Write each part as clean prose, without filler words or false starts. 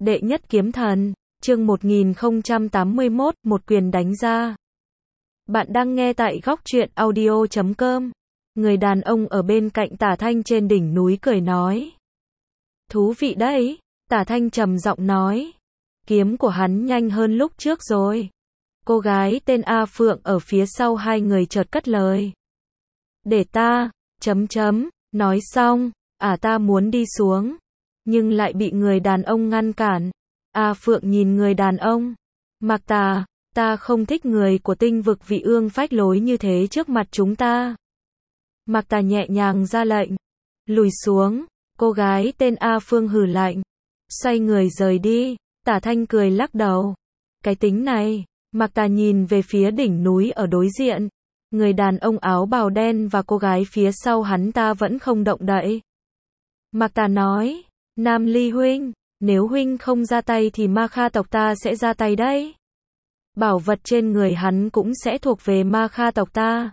Đệ nhất kiếm thần, chương 1081, một quyền đánh ra. Bạn đang nghe tại góc truyện audio.com. Người đàn ông ở bên cạnh Tả Thanh trên đỉnh núi cười nói. Thú vị đấy, Tả Thanh trầm giọng nói. Kiếm của hắn nhanh hơn lúc trước rồi. Cô gái tên A Phượng ở phía sau hai người chợt cất lời. Để ta, nói xong, ta muốn đi xuống. Nhưng lại bị người đàn ông ngăn cản. A Phượng nhìn người đàn ông. Mạc Tà, ta không thích người của tinh vực Vị Ương phách lối như thế trước mặt chúng ta. Mạc Tà nhẹ nhàng ra lệnh. Lùi xuống, cô gái tên A Phương hừ lạnh. Xoay người rời đi, Tả Thanh cười lắc đầu. Cái tính này, Mạc Tà nhìn về phía đỉnh núi ở đối diện. Người đàn ông áo bào đen và cô gái phía sau hắn ta vẫn không động đậy. Mạc Tà nói, Nam Ly huynh, nếu huynh không ra tay thì Ma Kha tộc ta sẽ ra tay đấy. Bảo vật trên người hắn cũng sẽ thuộc về Ma Kha tộc ta.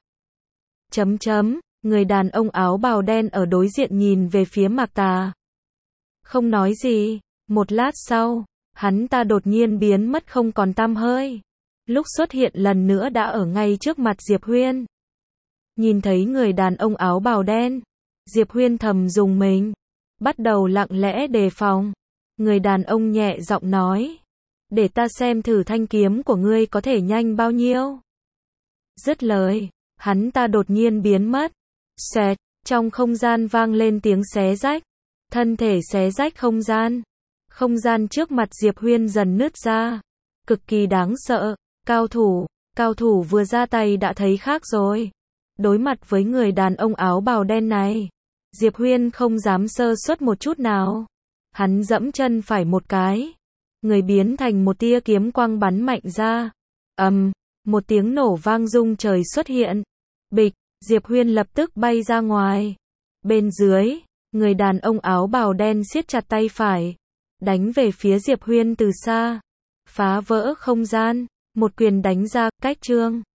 Người đàn ông áo bào đen ở đối diện nhìn về phía Mạc Tà. Không nói gì, một lát sau, hắn ta đột nhiên biến mất không còn tăm hơi. Lúc xuất hiện lần nữa đã ở ngay trước mặt Diệp Huyên. Nhìn thấy người đàn ông áo bào đen, Diệp Huyên thầm rùng mình, bắt đầu lặng lẽ đề phòng. Người đàn ông nhẹ giọng nói, để ta xem thử thanh kiếm của ngươi có thể nhanh bao nhiêu. Dứt lời, hắn ta đột nhiên biến mất. Xẹt, trong không gian vang lên tiếng xé rách, thân thể xé rách không gian. Không gian trước mặt Diệp Huyên dần nứt ra, cực kỳ đáng sợ. Cao thủ vừa ra tay đã thấy khác rồi. Đối mặt với người đàn ông áo bào đen này, Diệp Huyên không dám sơ suất một chút nào. Hắn dẫm chân phải một cái, người biến thành một tia kiếm quang bắn mạnh ra. Một tiếng nổ vang rung trời xuất hiện. Bịch, Diệp Huyên lập tức bay ra ngoài. Bên dưới, người đàn ông áo bào đen siết chặt tay phải, đánh về phía Diệp Huyên từ xa. Phá vỡ không gian, một quyền đánh ra, cách chương.